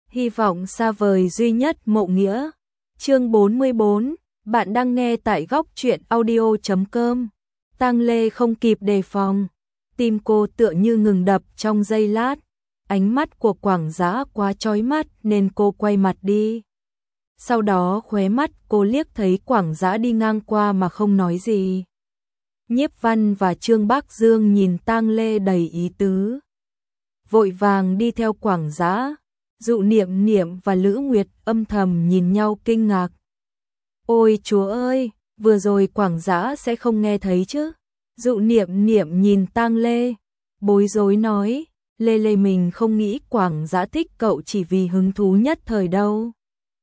Hy vọng xa vời duy nhất Mộ Nghĩa. Chương 44, bạn đang nghe tại góc truyện audio.com. Tang Lê không kịp đề phòng, tim cô tựa như ngừng đập trong giây lát. Ánh mắt của Quảng Dã quá chói mắt nên cô quay mặt đi. Sau đó khóe mắt cô liếc thấy Quảng Dã đi ngang qua mà không nói gì. Nhiếp Văn và Trương Bác Dương nhìn Tang Lê đầy ý tứ, vội vàng đi theo Quảng Dã. Dụ Niệm Niệm và Lữ Nguyệt âm thầm nhìn nhau kinh ngạc. Ôi chúa ơi, vừa rồi Quảng Dã sẽ không nghe thấy chứ? Dụ Niệm Niệm nhìn Tang Lê, bối rối nói, Lê mình không nghĩ Quảng Dã thích cậu chỉ vì hứng thú nhất thời đâu.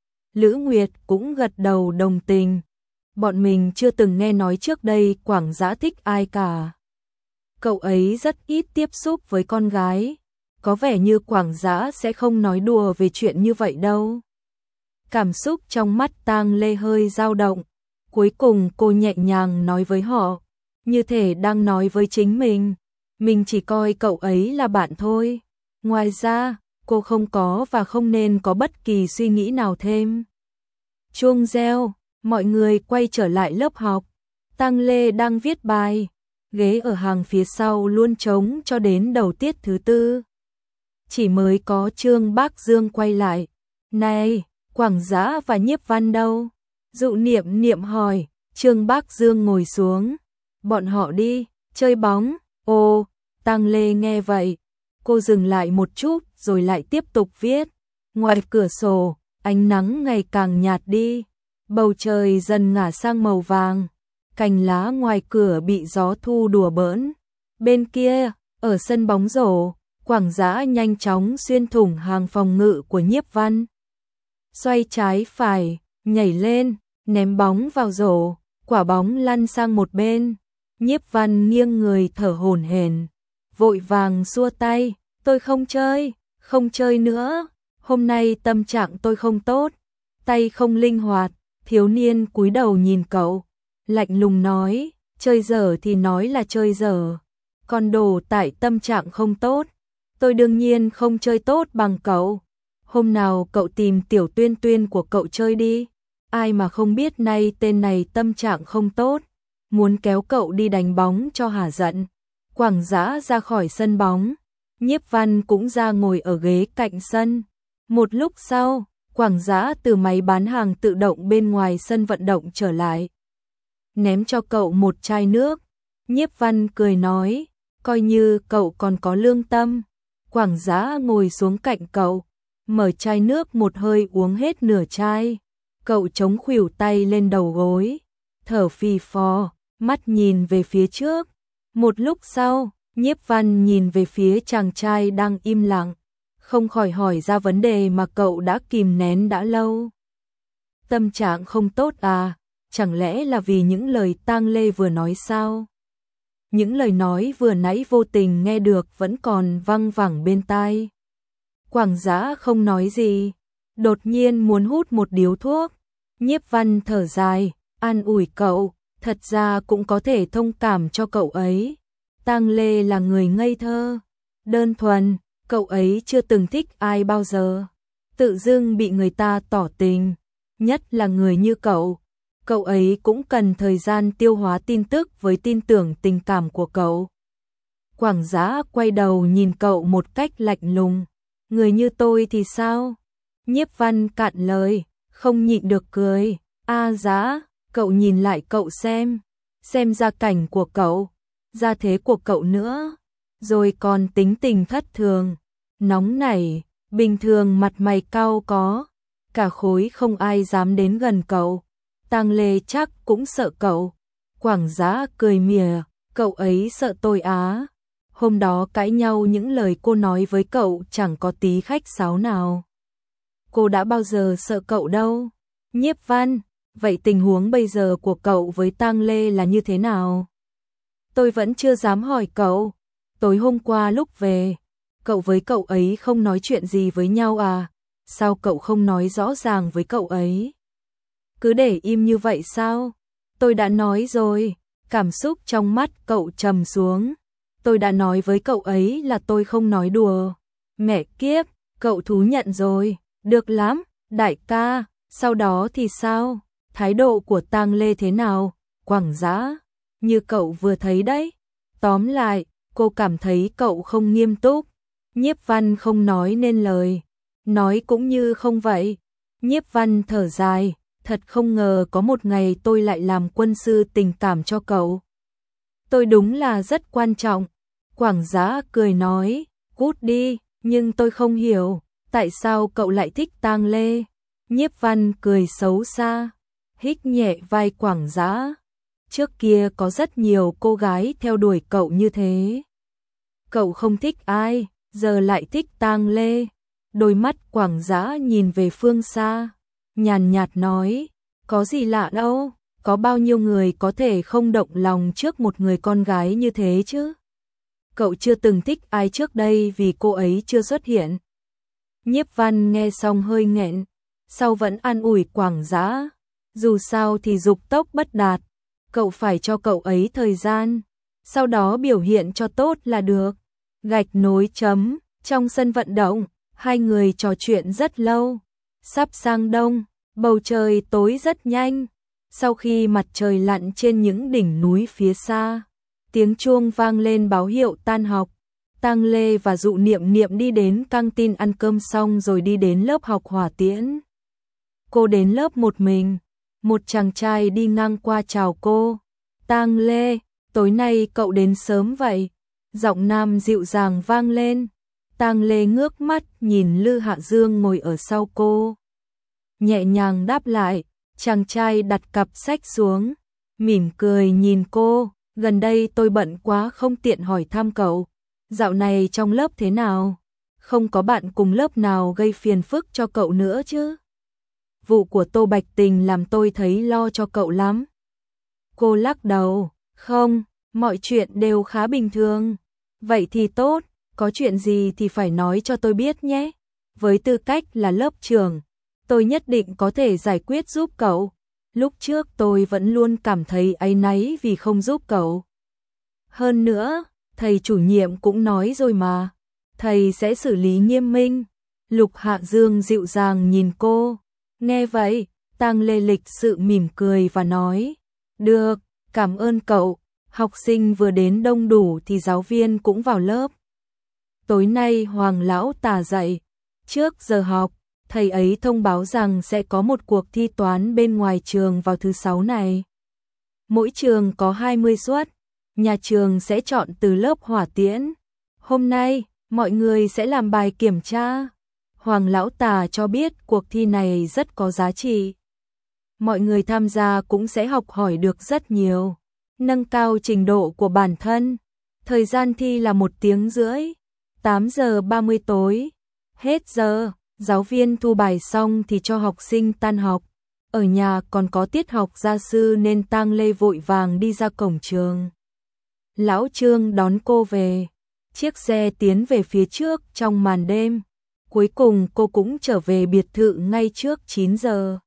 Lữ Nguyệt cũng gật đầu đồng tình, bọn mình chưa từng nghe nói trước đây Quảng Dã thích ai cả. Cậu ấy rất ít tiếp xúc với con gái, có vẻ như Quảng Dã sẽ không nói đùa về chuyện như vậy đâu. Cảm xúc trong mắt Tang Lê hơi dao động, cuối cùng cô nhẹ nhàng nói với họ, như thể đang nói với chính mình chỉ coi cậu ấy là bạn thôi. Ngoài ra, cô không có và không nên có bất kỳ suy nghĩ nào thêm. Chuông reo, mọi người quay trở lại lớp học. Tang Lê đang viết bài, ghế ở hàng phía sau luôn trống cho đến đầu tiết thứ tư. Chỉ mới có Trương Bác Dương quay lại. Này, Quảng Dã và Nhiếp Văn đâu? Dụ Niệm Niệm hỏi. Trương Bác Dương ngồi xuống. Bọn họ đi, chơi bóng. Ồ, Tang Lê nghe vậy. Cô dừng lại một chút rồi lại tiếp tục viết. Ngoài cửa sổ, ánh nắng ngày càng nhạt đi. Bầu trời dần ngả sang màu vàng. Cành lá ngoài cửa bị gió thu đùa bỡn. Bên kia, ở sân bóng rổ, Quảng Dã nhanh chóng xuyên thủng hàng phòng ngự của Nhiếp Văn. Xoay trái phải, nhảy lên, ném bóng vào rổ, quả bóng lăn sang một bên. Nhiếp Văn nghiêng người thở hổn hển, vội vàng xua tay, tôi không chơi nữa, hôm nay tâm trạng tôi không tốt, tay không linh hoạt. Thiếu niên cúi đầu nhìn cậu, lạnh lùng nói, chơi dở thì nói là chơi dở, còn đồ tại tâm trạng không tốt. Tôi đương nhiên không chơi tốt bằng cậu. Hôm nào cậu tìm Tiểu Tuyên Tuyên của cậu chơi đi. Ai mà không biết nay tên này tâm trạng không tốt, muốn kéo cậu đi đánh bóng cho hả giận. Quảng Dã ra khỏi sân bóng, Nhiếp Văn cũng ra ngồi ở ghế cạnh sân. Một lúc sau, Quảng Dã từ máy bán hàng tự động bên ngoài sân vận động trở lại, ném cho cậu một chai nước. Nhiếp Văn cười nói, coi như cậu còn có lương tâm. Quảng Dã ngồi xuống cạnh cậu, mở chai nước một hơi uống hết nửa chai. Cậu chống khuỷu tay lên đầu gối, thở phì phò, mắt nhìn về phía trước. Một lúc sau, Nhiếp Văn nhìn về phía chàng trai đang im lặng, không khỏi hỏi ra vấn đề mà cậu đã kìm nén đã lâu. Tâm trạng không tốt à? Chẳng lẽ là vì những lời Tang Lê vừa nói sao? Những lời nói vừa nãy vô tình nghe được vẫn còn văng vẳng bên tai. Quảng Dã không nói gì, đột nhiên muốn hút một điếu thuốc. Nhiếp Văn thở dài, an ủi cậu, thật ra cũng có thể thông cảm cho cậu ấy. Tang Lê là người ngây thơ, đơn thuần, cậu ấy chưa từng thích ai bao giờ. Tự dưng bị người ta tỏ tình, nhất là người như cậu. Cậu ấy cũng cần thời gian tiêu hóa tin tức với tin tưởng tình cảm của cậu. Quảng Dã quay đầu nhìn cậu một cách lạnh lùng. Người như tôi thì sao? Nhiếp Văn cạn lời, không nhịn được cười. A Dã, cậu nhìn lại cậu xem gia cảnh của cậu, gia thế của cậu nữa, rồi còn tính tình thất thường, nóng nảy, bình thường mặt mày cau có, cả khối không ai dám đến gần cậu. Tang Lê chắc cũng sợ cậu. Quảng Dã cười mỉa, cậu ấy sợ tôi á? Hôm đó cãi nhau những lời cô nói với cậu chẳng có tí khách sáo nào. Cô đã bao giờ sợ cậu đâu. Nhiếp Văn, vậy tình huống bây giờ của cậu với Tang Lê là như thế nào? Tôi vẫn chưa dám hỏi cậu. Tối hôm qua lúc về, cậu với cậu ấy không nói chuyện gì với nhau à? Sao cậu không nói rõ ràng với cậu ấy? Cứ để im như vậy sao? Tôi đã nói rồi. Cảm xúc trong mắt cậu trầm xuống. Tôi đã nói với cậu ấy là tôi không nói đùa. Mẹ kiếp, cậu thú nhận rồi. Được lắm, đại ca, sau đó thì sao? Thái độ của Tang Lê thế nào? Quảng Dã, như cậu vừa thấy đấy. Tóm lại, cô cảm thấy cậu không nghiêm túc. Nhiếp Văn không nói nên lời, nói cũng như không vậy. Nhiếp Văn thở dài, thật không ngờ có một ngày tôi lại làm quân sư tình cảm cho cậu. Tôi đúng là rất quan trọng. Quảng Dã cười nói, cút đi, nhưng tôi không hiểu, tại sao cậu lại thích Tang Lê? Nhiếp Văn cười xấu xa, hít nhẹ vai Quảng Dã. Trước kia có rất nhiều cô gái theo đuổi cậu như thế. Cậu không thích ai, giờ lại thích Tang Lê. Đôi mắt Quảng Dã nhìn về phương xa, nhàn nhạt nói, có gì lạ đâu, có bao nhiêu người có thể không động lòng trước một người con gái như thế chứ? Cậu chưa từng thích ai trước đây vì cô ấy chưa xuất hiện. Nhiếp Văn nghe xong hơi nghẹn, sau vẫn an ủi Quảng Dã, dù sao thì dục tốc bất đạt, cậu phải cho cậu ấy thời gian, sau đó biểu hiện cho tốt là được. Gạch nối chấm, trong sân vận động, hai người trò chuyện rất lâu. Sắp sang đông, bầu trời tối rất nhanh. Sau khi mặt trời lặn trên những đỉnh núi phía xa, tiếng chuông vang lên báo hiệu tan học. Tang Lê và Dụ Niệm Niệm đi đến căng tin ăn cơm xong rồi đi đến lớp học hỏa tiễn. Cô đến lớp một mình, một chàng trai đi ngang qua chào cô. Tang Lê, tối nay cậu đến sớm vậy? Giọng nam dịu dàng vang lên. Tang Lê ngước mắt nhìn Lư Hạ Dương ngồi ở sau cô. Nhẹ nhàng đáp lại, chàng trai đặt cặp sách xuống, mỉm cười nhìn cô. Gần đây tôi bận quá không tiện hỏi thăm cậu. Dạo này trong lớp thế nào? Không có bạn cùng lớp nào gây phiền phức cho cậu nữa chứ? Vụ của Tô Bạch Tình làm tôi thấy lo cho cậu lắm. Cô lắc đầu, không, mọi chuyện đều khá bình thường. Vậy thì tốt, có chuyện gì thì phải nói cho tôi biết nhé. Với tư cách là lớp trưởng, tôi nhất định có thể giải quyết giúp cậu. Lúc trước tôi vẫn luôn cảm thấy áy náy vì không giúp cậu. Hơn nữa, thầy chủ nhiệm cũng nói rồi mà, thầy sẽ xử lý nghiêm minh. Lục Hạ Dương dịu dàng nhìn cô. Nghe vậy, Tang Lê lịch sự mỉm cười và nói, được, cảm ơn cậu. Học sinh vừa đến đông đủ thì giáo viên cũng vào lớp. Tối nay Hoàng lão Tà dạy, trước giờ học, thầy ấy thông báo rằng sẽ có một cuộc thi toán bên ngoài trường vào thứ Sáu này. Mỗi trường có 20 suất, nhà trường sẽ chọn từ lớp hỏa tiễn. Hôm nay, mọi người sẽ làm bài kiểm tra. Hoàng lão Tà cho biết cuộc thi này rất có giá trị. Mọi người tham gia cũng sẽ học hỏi được rất nhiều, nâng cao trình độ của bản thân. Thời gian thi là 1 tiếng rưỡi, 8 giờ 30 tối. Hết giờ, giáo viên thu bài xong thì cho học sinh tan học. Ở nhà còn có tiết học gia sư nên Tang Lê vội vàng đi ra cổng trường. Lão Trương đón cô về. Chiếc xe tiến về phía trước trong màn đêm. Cuối cùng cô cũng trở về biệt thự ngay trước 9 giờ.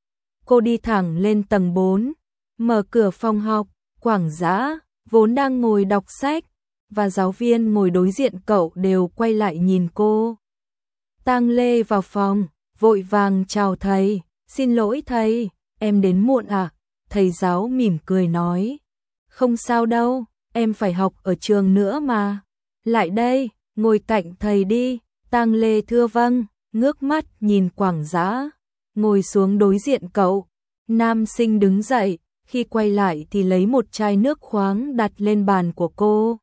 Cô đi thẳng lên tầng 4, mở cửa phòng học. Quảng Dã vốn đang ngồi đọc sách và giáo viên ngồi đối diện cậu đều quay lại nhìn cô. Tang Lê vào phòng, vội vàng chào thầy. Xin lỗi thầy, em đến muộn à? Thầy giáo mỉm cười nói. Không sao đâu, em phải học ở trường nữa mà. Lại đây, ngồi cạnh thầy đi. Tang Lê thưa vâng, ngước mắt nhìn Quảng Dã, ngồi xuống đối diện cậu. Nam sinh đứng dậy, khi quay lại thì lấy một chai nước khoáng đặt lên bàn của cô.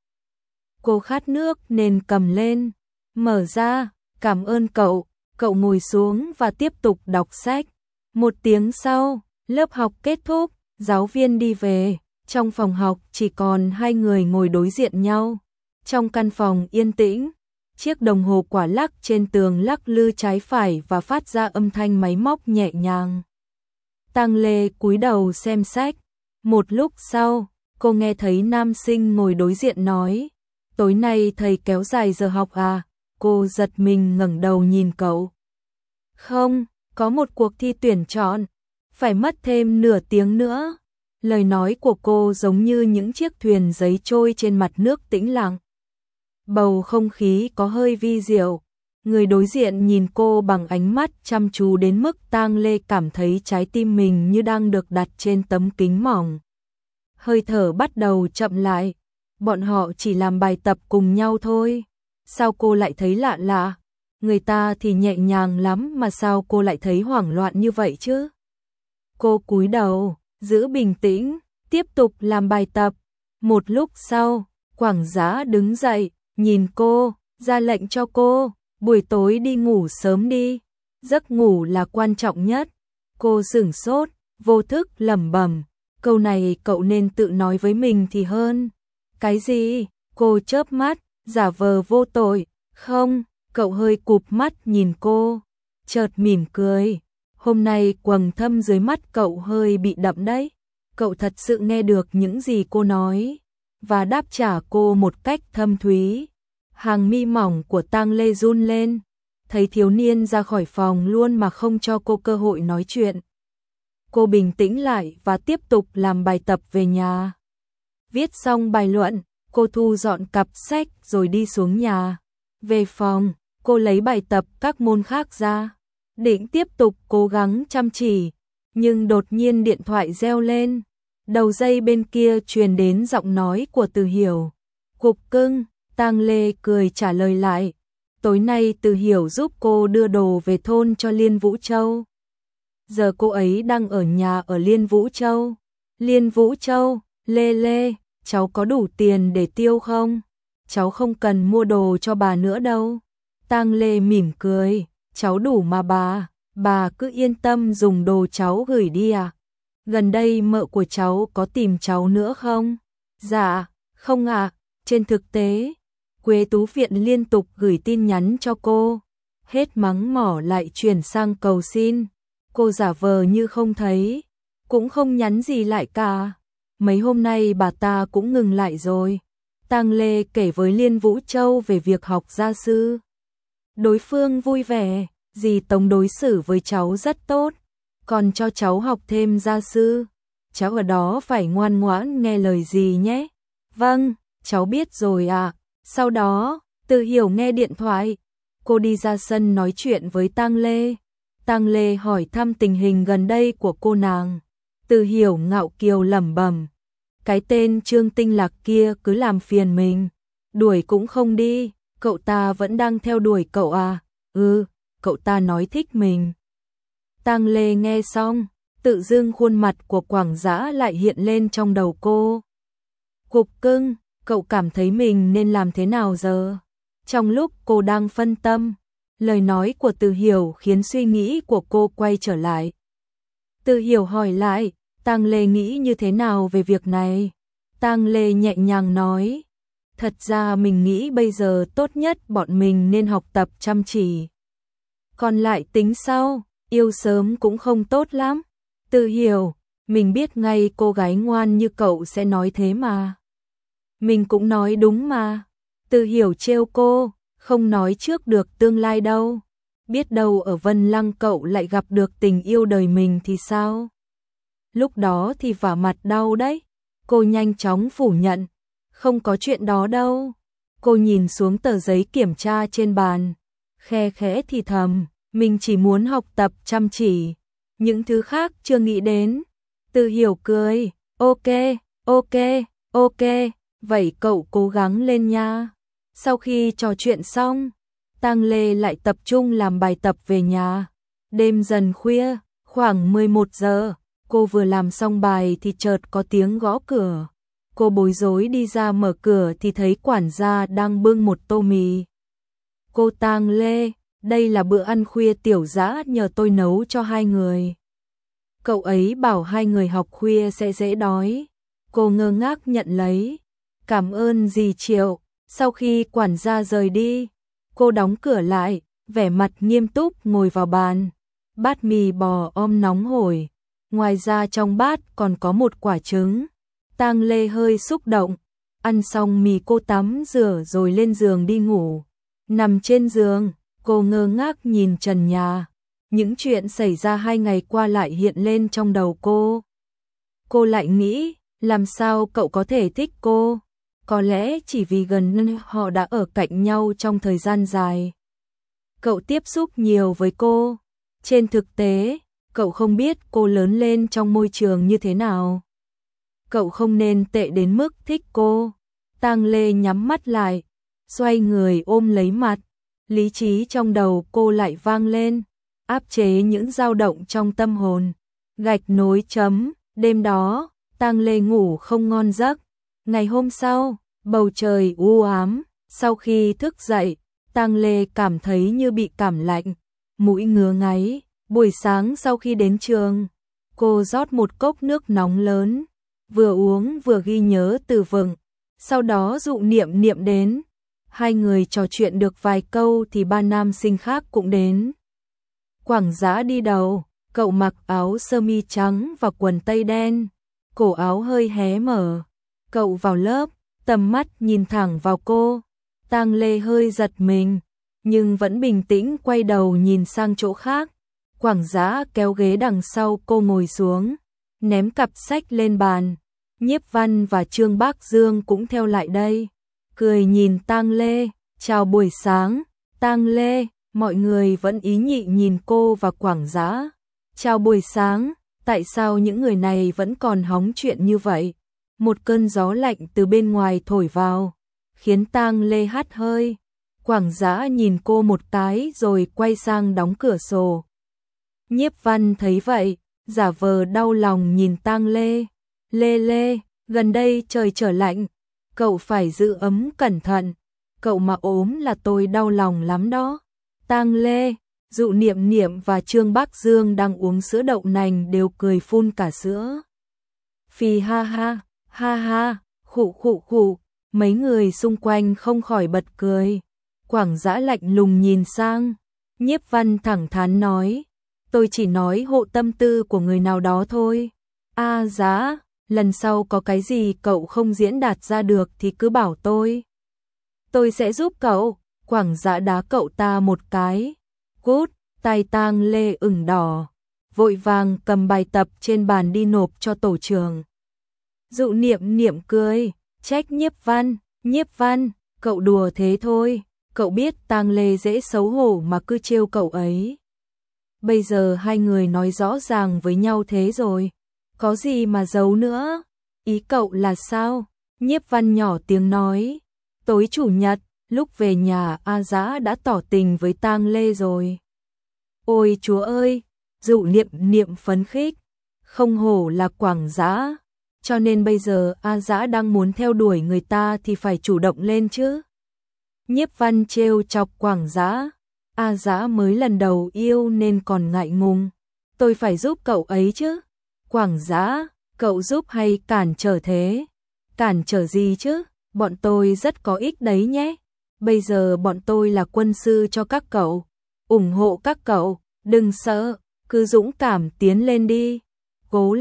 Cô khát nước nên cầm lên, mở ra, cảm ơn cậu. Cậu ngồi xuống và tiếp tục đọc sách. 1 tiếng sau, lớp học kết thúc, giáo viên đi về. Trong phòng học chỉ còn 2 người ngồi đối diện nhau. Trong căn phòng yên tĩnh, chiếc đồng hồ quả lắc trên tường lắc lư trái phải và phát ra âm thanh máy móc nhẹ nhàng. Tang Lê cúi đầu xem sách. Một lúc sau, cô nghe thấy nam sinh ngồi đối diện nói, tối nay thầy kéo dài giờ học à? Cô giật mình ngẩng đầu nhìn cậu. Không, có một cuộc thi tuyển chọn, phải mất thêm nửa tiếng nữa. Lời nói của cô giống như những chiếc thuyền giấy trôi trên mặt nước tĩnh lặng. Bầu không khí có hơi vi diệu. Người đối diện nhìn cô bằng ánh mắt chăm chú đến mức Tang Lê cảm thấy trái tim mình như đang được đặt trên tấm kính mỏng. Hơi thở bắt đầu chậm lại, bọn họ chỉ làm bài tập cùng nhau thôi. Sao cô lại thấy lạ lạ? Người ta thì nhẹ nhàng lắm mà sao cô lại thấy hoảng loạn như vậy chứ? Cô cúi đầu, giữ bình tĩnh, tiếp tục làm bài tập. Một lúc sau, Quảng Giá đứng dậy, nhìn cô, ra lệnh cho cô, buổi tối đi ngủ sớm đi, giấc ngủ là quan trọng nhất. Cô sửng sốt, vô thức lẩm bẩm, câu này cậu nên tự nói với mình thì hơn. Cái gì? Cô chớp mắt, giả vờ vô tội, không, cậu hơi cụp mắt nhìn cô, chợt mỉm cười. Hôm nay quầng thâm dưới mắt cậu hơi bị đậm đấy. Cậu thật sự nghe được những gì cô nói và đáp trả cô một cách thâm thúy. Hàng mi mỏng của Tang Lê run lên, thấy thiếu niên ra khỏi phòng luôn mà không cho cô cơ hội nói chuyện. Cô bình tĩnh lại và tiếp tục làm bài tập về nhà. Viết xong bài luận, cô thu dọn cặp sách rồi đi xuống nhà. Về phòng, cô lấy bài tập các môn khác ra, định tiếp tục cố gắng chăm chỉ, nhưng đột nhiên điện thoại reo lên. Đầu dây bên kia truyền đến giọng nói của Từ Hiểu. Cục cưng, Tang Lê cười trả lời lại. Tối nay Từ Hiểu giúp cô đưa đồ về thôn cho Liên Vũ Châu. Giờ cô ấy đang ở nhà ở Liên Vũ Châu. Liên Vũ Châu, Lê Lê, cháu có đủ tiền để tiêu không? Cháu không cần mua đồ cho bà nữa đâu. Tang Lê mỉm cười, cháu đủ mà bà cứ yên tâm dùng đồ cháu gửi đi à. Gần đây mợ của cháu có tìm cháu nữa không? Dạ, không ạ. Trên thực tế, Quế Tú Viện liên tục gửi tin nhắn cho cô. Hết mắng mỏ lại chuyển sang cầu xin. Cô giả vờ như không thấy, cũng không nhắn gì lại cả. Mấy hôm nay bà ta cũng ngừng lại rồi. Tang Lê kể với Liên Vũ Châu về việc học gia sư. Đối phương vui vẻ, dì Tống đối xử với cháu rất tốt, còn cho cháu học thêm gia sư. Cháu ở đó phải ngoan ngoãn nghe lời dì nhé. Vâng, cháu biết rồi ạ. Sau đó, Từ Hiểu nghe điện thoại. Cô đi ra sân nói chuyện với Tang Lê. Tang Lê hỏi thăm tình hình gần đây của cô nàng. Từ Hiểu ngạo kiều lẩm bẩm. Cái tên Trương Tinh Lạc kia cứ làm phiền mình. Đuổi cũng không đi. Cậu ta vẫn đang theo đuổi cậu à? Ừ, cậu ta nói thích mình. Tang Lê nghe xong, tự dưng khuôn mặt của Quảng Dã lại hiện lên trong đầu cô. Cục cưng, cậu cảm thấy mình nên làm thế nào giờ? Trong lúc cô đang phân tâm, lời nói của Từ Hiểu khiến suy nghĩ của cô quay trở lại. Từ Hiểu hỏi lại, Tang Lê nghĩ như thế nào về việc này? Tang Lê nhẹ nhàng nói, thật ra mình nghĩ bây giờ tốt nhất bọn mình nên học tập chăm chỉ. Còn lại tính sau, yêu sớm cũng không tốt lắm. Từ Hiểu, mình biết ngay cô gái ngoan như cậu sẽ nói thế mà. Mình cũng nói đúng mà. Từ Hiểu trêu cô, không nói trước được tương lai đâu. Biết đâu ở Vân Lăng cậu lại gặp được tình yêu đời mình thì sao? Lúc đó thì vả mặt đau đấy. Cô nhanh chóng phủ nhận. Không có chuyện đó đâu. Cô nhìn xuống tờ giấy kiểm tra trên bàn. Khe khẽ thì thầm, mình chỉ muốn học tập chăm chỉ. Những thứ khác chưa nghĩ đến. Từ Hiểu cười, ok, ok, ok, vậy cậu cố gắng lên nha. Sau khi trò chuyện xong, Tang Lê lại tập trung làm bài tập về nhà. Đêm dần khuya, khoảng 11 giờ, cô vừa làm xong bài thì chợt có tiếng gõ cửa. Cô bối rối đi ra mở cửa thì thấy quản gia đang bưng một tô mì. Cô Tang Lê, đây là bữa ăn khuya Tiểu Dã nhờ tôi nấu cho hai người. Cậu ấy bảo hai người học khuya sẽ dễ đói. Cô ngơ ngác nhận lấy. Cảm ơn dì Triệu. Sau khi quản gia rời đi, cô đóng cửa lại, vẻ mặt nghiêm túc ngồi vào bàn. Bát mì bò om nóng hổi. Ngoài ra trong bát còn có một quả trứng. Tang Lê hơi xúc động. Ăn xong mì cô tắm rửa rồi lên giường đi ngủ. Nằm trên giường, cô ngơ ngác nhìn trần nhà. Những chuyện xảy ra 2 ngày qua lại hiện lên trong đầu cô. Cô lại nghĩ, làm sao cậu có thể thích cô? Có lẽ chỉ vì gần họ đã ở cạnh nhau trong thời gian dài. cậu tiếp xúc nhiều với cô. Trên thực tế, cậu không biết cô lớn lên trong môi trường như thế nào. Cậu không nên tệ đến mức thích cô. Tang Lê nhắm mắt lại, xoay người ôm lấy mặt. Lý trí trong đầu cô lại vang lên, áp chế những dao động trong tâm hồn. Gạch nối chấm, đêm đó, Tang Lê ngủ không ngon giấc. Ngày hôm sau, bầu trời u ám, sau khi thức dậy, Tang Lê cảm thấy như bị cảm lạnh, mũi ngứa ngáy. Buổi sáng sau khi đến trường, cô rót một cốc nước nóng lớn, vừa uống vừa ghi nhớ từ vựng, sau đó dụ Niệm Niệm đến. Hai người trò chuyện được vài câu thì ba nam sinh khác cũng đến. Quảng Dã đi đầu, cậu mặc áo sơ mi trắng và quần tây đen, cổ áo hơi hé mở. Cậu vào lớp, tầm mắt nhìn thẳng vào cô. Tang Lê hơi giật mình, nhưng vẫn bình tĩnh quay đầu nhìn sang chỗ khác. Quảng Dã kéo ghế đằng sau cô ngồi xuống, ném cặp sách lên bàn. Nhiếp Văn và Trương Bác Dương cũng theo lại đây, cười nhìn Tang Lê, chào buổi sáng. Tang Lê, mọi người vẫn ý nhị nhìn cô và Quảng Dã. Chào buổi sáng, tại sao những người này vẫn còn hóng chuyện như vậy? Một cơn gió lạnh từ bên ngoài thổi vào, khiến Tang Lê hắt hơi. Quảng Dã nhìn cô một cái rồi quay sang đóng cửa sổ. Nhiếp Văn thấy vậy, giả vờ đau lòng nhìn Tang Lê. Lê, gần đây trời trở lạnh, cậu phải giữ ấm cẩn thận, cậu mà ốm là tôi đau lòng lắm đó. Tang Lê, Dụ Niệm Niệm và Trương Bác Dương đang uống sữa đậu nành đều cười phun cả sữa. Phì ha ha, khụ, mấy người xung quanh không khỏi bật cười. Quảng Dã lạnh lùng nhìn sang, Nhiếp Văn thẳng thắn nói, tôi chỉ nói hộ tâm tư của người nào đó thôi. Dã, lần sau có cái gì cậu không diễn đạt ra được thì cứ bảo tôi sẽ giúp cậu. Quảng Dã đá cậu ta một cái. Cút, tay Tang Lê ửng đỏ, vội vàng cầm bài tập trên bàn đi nộp cho tổ trưởng. Dụ Niệm Niệm cười, trách Nhiếp Văn, cậu đùa thế thôi, cậu biết Tang Lê dễ xấu hổ mà cứ trêu cậu ấy. Bây giờ hai người nói rõ ràng với nhau thế rồi, có gì mà giấu nữa, ý cậu là sao? Nhiếp Văn nhỏ tiếng nói, tối chủ nhật, lúc về nhà Dã đã tỏ tình với Tang Lê rồi. Ôi chúa ơi, Dụ Niệm Niệm phấn khích, không hổ là Quảng Dã, cho nên bây giờ Dã đang muốn theo đuổi người ta thì phải chủ động lên chứ. Nhiếp Văn trêu chọc Quảng Dã, Dã mới lần đầu yêu nên còn ngại ngùng, tôi phải giúp cậu ấy chứ. Quảng Dã, cậu giúp hay cản trở thế? Cản trở gì chứ, bọn tôi rất có ích đấy nhé. Bây giờ bọn tôi là quân sư cho các cậu, ủng hộ các cậu, đừng sợ, cứ dũng cảm tiến lên đi. Cố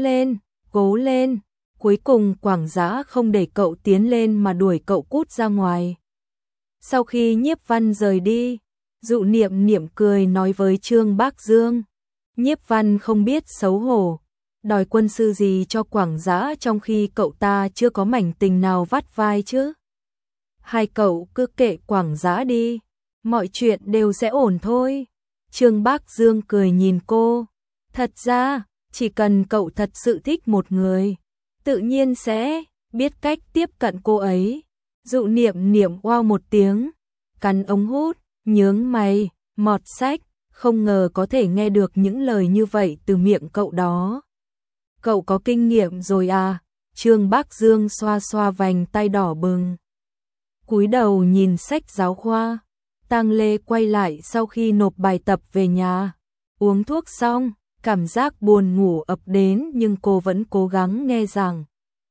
lên. Cuối cùng Quảng Dã không để cậu tiến lên mà đuổi cậu cút ra ngoài. Sau khi Nhiếp Văn rời đi, Dụ Niệm Niệm cười nói với Trương Bác Dương. Nhiếp Văn không biết xấu hổ, đòi quân sư gì cho Quảng Dã trong khi cậu ta chưa có mảnh tình nào vắt vai chứ. Hai cậu cứ kệ Quảng Dã đi, mọi chuyện đều sẽ ổn thôi. Trương Bác Dương cười nhìn cô, thật ra, chỉ cần cậu thật sự thích một người, tự nhiên sẽ biết cách tiếp cận cô ấy. Dụ Niệm Niệm oao một tiếng, cắn ống hút, nhướng mày, mọt sách, không ngờ có thể nghe được những lời như vậy từ miệng cậu đó. Cậu có kinh nghiệm rồi à? Trương Bác Dương xoa xoa vành tay đỏ bừng, cúi đầu nhìn sách giáo khoa. Tang Lê quay lại sau khi nộp bài tập về nhà, uống thuốc xong, cảm giác buồn ngủ ập đến nhưng cô vẫn cố gắng nghe giảng.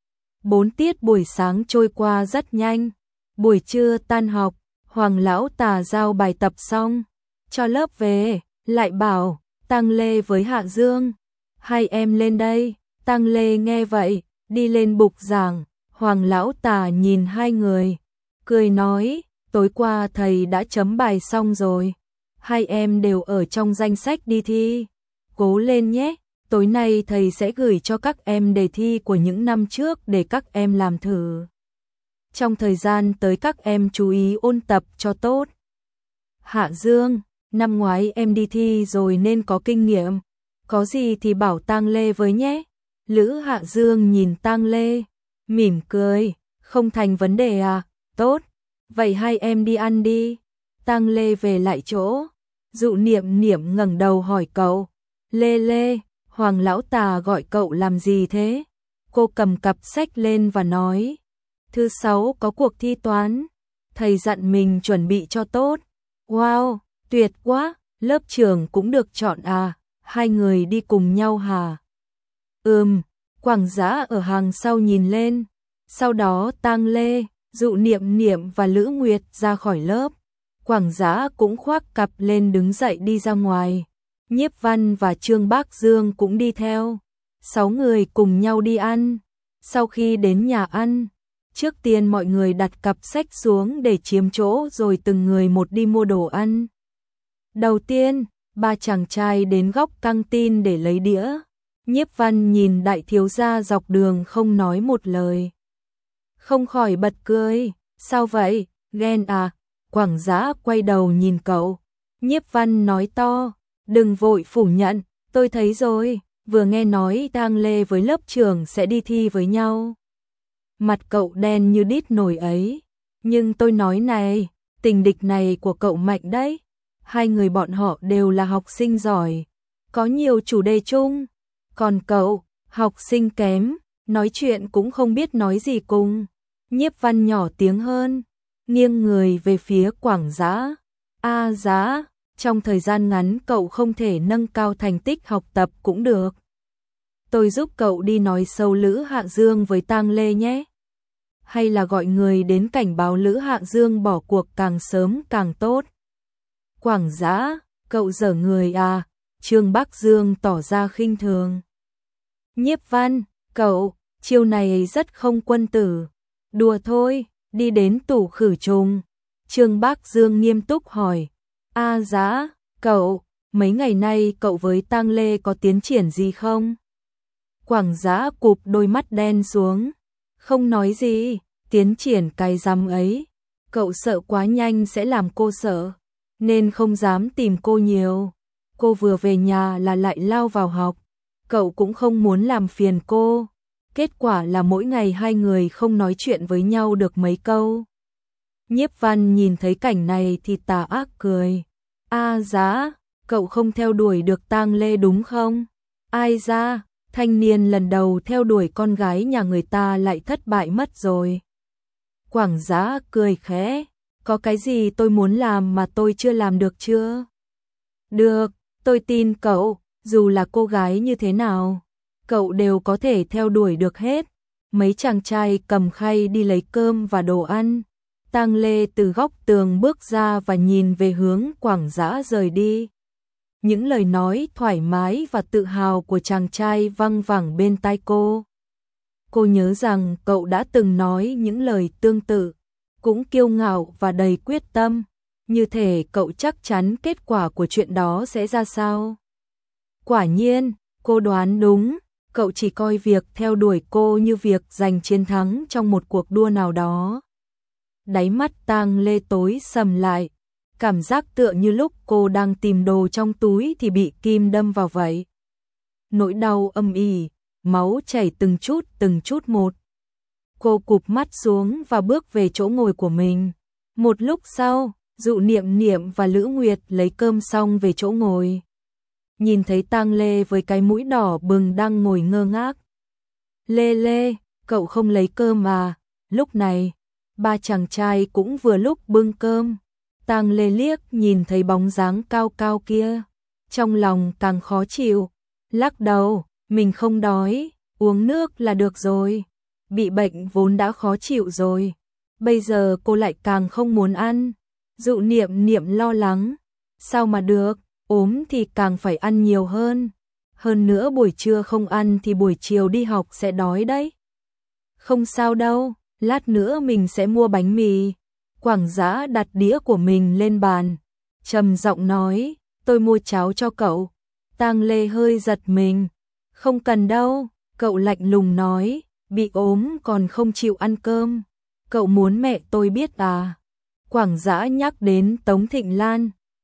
4 tiết buổi sáng trôi qua rất nhanh. Buổi trưa tan học, Hoàng lão Tà giao bài tập xong, cho lớp về, lại bảo Tang Lê với Hạ Dương, hai em lên đây. Tang Lê nghe vậy, đi lên bục giảng. Hoàng lão Tà nhìn hai người, cười nói, tối qua thầy đã chấm bài xong rồi, hai em đều ở trong danh sách đi thi, cố lên nhé. Tối nay thầy sẽ gửi cho các em đề thi của những năm trước để các em làm thử. Trong thời gian tới các em chú ý ôn tập cho tốt. Hạ Dương, năm ngoái em đi thi rồi nên có kinh nghiệm, có gì thì bảo Tang Lê với nhé. Lữ Hạ Dương nhìn Tang Lê, mỉm cười, không thành vấn đề à, tốt, vậy hai em đi ăn đi. Tang Lê về lại chỗ, Dụ Niệm Niệm ngẩng đầu hỏi cậu, Lê Lê, Hoàng lão tà gọi cậu làm gì thế? Cô cầm cặp sách lên và nói, thứ 6 có cuộc thi toán, thầy dặn mình chuẩn bị cho tốt. Wow, tuyệt quá, lớp trưởng cũng được chọn à, hai người đi cùng nhau hả? Quảng Dã ở hàng sau nhìn lên, sau đó Tang Lê, Dụ Niệm Niệm và Lữ Nguyệt ra khỏi lớp. Quảng Dã cũng khoác cặp lên đứng dậy đi ra ngoài. Nhiếp Văn và Trương Bác Dương cũng đi theo. 6 người cùng nhau đi ăn. Sau khi đến nhà ăn, trước tiên mọi người đặt cặp sách xuống để chiếm chỗ rồi từng người một đi mua đồ ăn. Đầu tiên, 3 chàng trai đến góc căng tin để lấy đĩa. Nhiếp Văn nhìn đại thiếu gia dọc đường không nói một lời. Không khỏi bật cười, sao vậy, ghen à? Quảng Dã quay đầu nhìn cậu. Nhiếp Văn nói to, đừng vội phủ nhận, tôi thấy rồi, vừa nghe nói Tang Lê với lớp trưởng sẽ đi thi với nhau. Mặt cậu đen như đít nồi ấy, nhưng tôi nói này, tình địch này của cậu mạnh đấy. Hai người bọn họ đều là học sinh giỏi, có nhiều chủ đề chung. Còn cậu, học sinh kém, nói chuyện cũng không biết nói gì cùng. Nhiếp Văn nhỏ tiếng hơn, nghiêng người về phía Quảng Dã. Dã, trong thời gian ngắn cậu không thể nâng cao thành tích học tập cũng được. Tôi giúp cậu đi nói sâu Lữ Hạ Dương với Tang Lê nhé. Hay là gọi người đến cảnh báo Lữ Hạ Dương bỏ cuộc càng sớm càng tốt. Quảng Dã, cậu dở người à? Trương Bắc Dương tỏ ra khinh thường. Nhiếp Văn, cậu, chiêu này rất không quân tử. Đùa thôi, đi đến tủ khử trùng. Trương Bắc Dương nghiêm túc hỏi. Dã, cậu, mấy ngày nay cậu với Tang Lê có tiến triển gì không? Quảng Dã cụp đôi mắt đen xuống. Không nói gì, tiến triển cái rắm ấy. Cậu sợ quá nhanh sẽ làm cô sợ, nên không dám tìm cô nhiều. Cô vừa về nhà là lại lao vào học. Cậu cũng không muốn làm phiền cô. Kết quả là mỗi ngày hai người không nói chuyện với nhau được mấy câu. Nhiếp Văn nhìn thấy cảnh này thì tà ác cười. Dã, cậu không theo đuổi được Tang Lê đúng không? Ai ra, thanh niên lần đầu theo đuổi con gái nhà người ta lại thất bại mất rồi. Quảng Dã cười khẽ. Có cái gì tôi muốn làm mà tôi chưa làm được chưa? Được, tôi tin cậu, dù là cô gái như thế nào, cậu đều có thể theo đuổi được hết. Mấy chàng trai cầm khay đi lấy cơm và đồ ăn. Tang Lê từ góc tường bước ra và nhìn về hướng Quảng Dã rời đi. Những lời nói thoải mái và tự hào của chàng trai văng vẳng bên tai cô. Cô nhớ rằng cậu đã từng nói những lời tương tự, cũng kiêu ngạo và đầy quyết tâm, như thể cậu chắc chắn kết quả của chuyện đó sẽ ra sao. Quả nhiên, cô đoán đúng, cậu chỉ coi việc theo đuổi cô như việc giành chiến thắng trong một cuộc đua nào đó. Đáy mắt Tang Lê tối sầm lại, cảm giác tựa như lúc cô đang tìm đồ trong túi thì bị kim đâm vào vậy. Nỗi đau âm ỉ, máu chảy từng chút một. Cô cụp mắt xuống và bước về chỗ ngồi của mình. Một lúc sau, Dụ Niệm Niệm và Lữ Nguyệt lấy cơm xong về chỗ ngồi. Nhìn thấy Tang Lê với cái mũi đỏ bừng đang ngồi ngơ ngác. Lê Lê, cậu không lấy cơm à? Lúc này, ba chàng trai cũng vừa lúc bưng cơm. Tang Lê liếc nhìn thấy bóng dáng cao cao kia, trong lòng càng khó chịu. Lắc đầu, mình không đói, uống nước là được rồi. Bị bệnh vốn đã khó chịu rồi, bây giờ cô lại càng không muốn ăn. Dụ Niệm Niệm lo lắng, sao mà được, ốm thì càng phải ăn nhiều hơn. Hơn nữa buổi trưa không ăn thì buổi chiều đi học sẽ đói đấy. Không sao đâu, lát nữa mình sẽ mua bánh mì. Quảng Dã đặt đĩa của mình lên bàn, trầm giọng nói, tôi mua cháo cho cậu. Tang Lê hơi giật mình, không cần đâu, cậu lạnh lùng nói, bị ốm còn không chịu ăn cơm. Cậu muốn mẹ tôi biết à? Quảng Dã nhắc đến Tống Thịnh Lan,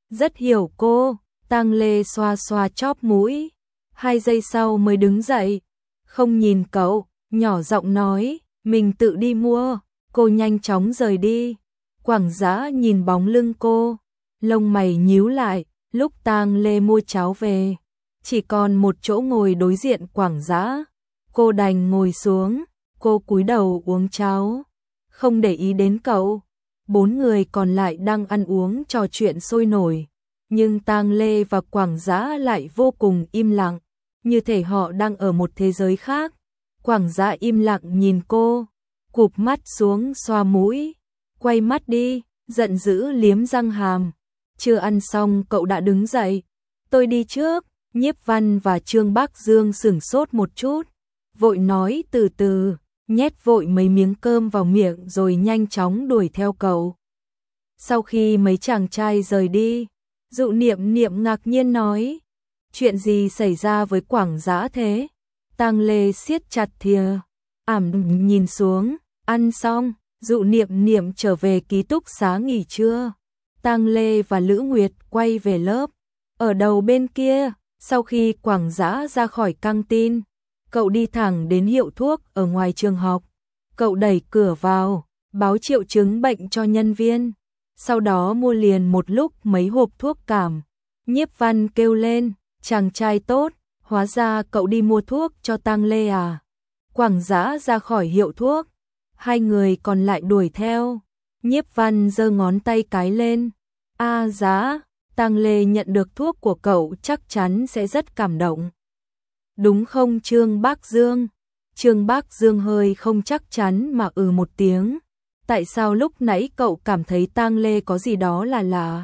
Rất hiểu cô, Tang Lê xoa xoa chóp mũi, 2 giây sau mới đứng dậy, không nhìn cậu, nhỏ giọng nói, mình tự đi mua, cô nhanh chóng rời đi. Quảng Dã nhìn bóng lưng cô, lông mày nhíu lại, lúc Tang Lê mua cháo về, chỉ còn một chỗ ngồi đối diện Quảng Dã, cô đành ngồi xuống, cô cúi đầu uống cháo, không để ý đến cậu. 4 người còn lại đang ăn uống trò chuyện sôi nổi, nhưng Tang Lê và Quảng Dã lại vô cùng im lặng, như thể họ đang ở một thế giới khác. Quảng Dã im lặng nhìn cô, cụp mắt xuống xoa mũi, quay mắt đi, giận dữ liếm răng hàm. Chưa ăn xong cậu đã đứng dậy. Tôi đi trước. Nhiếp Văn và Trương Bác Dương sửng sốt một chút, vội nói từ từ, nhét vội mấy miếng cơm vào miệng rồi nhanh chóng đuổi theo cậu. Sau khi mấy chàng trai rời đi, Dụ Niệm Niệm ngạc nhiên nói, chuyện gì xảy ra với Quảng Dã thế? Tang Lê siết chặt thìa, nhìn xuống, ăn xong, Dụ Niệm Niệm trở về ký túc xá nghỉ trưa. Tang Lê và Lữ Nguyệt quay về lớp. Ở đầu bên kia, sau khi Quảng Dã ra khỏi căng tin, cậu đi thẳng đến hiệu thuốc ở ngoài trường học. Cậu đẩy cửa vào, báo triệu chứng bệnh cho nhân viên, sau đó mua liền một lúc mấy hộp thuốc cảm. Nhiếp Văn kêu lên, chàng trai tốt, hóa ra cậu đi mua thuốc cho Tang Lê à? Quảng Dã ra khỏi hiệu thuốc, 2 người còn lại đuổi theo. Nhiếp Văn giơ ngón tay cái lên, a Dã, Tang Lê nhận được thuốc của cậu chắc chắn sẽ rất cảm động. Đúng không Trương Bác Dương? Trương Bác Dương hơi không chắc chắn mà một tiếng. Tại sao lúc nãy cậu cảm thấy Tang Lê có gì đó là lạ?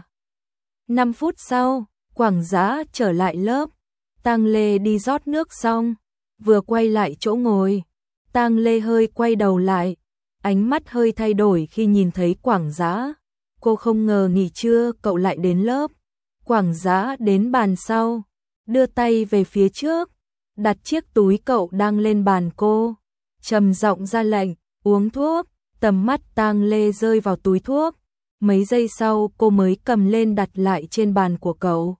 5 phút sau, Quảng Dã trở lại lớp. Tang Lê đi rót nước xong, vừa quay lại chỗ ngồi. Tang Lê hơi quay đầu lại, ánh mắt hơi thay đổi khi nhìn thấy Quảng Dã. Cô không ngờ nghỉ trưa cậu lại đến lớp. Quảng Dã đến bàn sau, đưa tay về phía trước, đặt chiếc túi cậu đang lên bàn cô, trầm giọng ra lệnh, uống thuốc. Tầm mắt Tang Lê rơi vào túi thuốc, mấy giây sau cô mới cầm lên đặt lại trên bàn của cậu.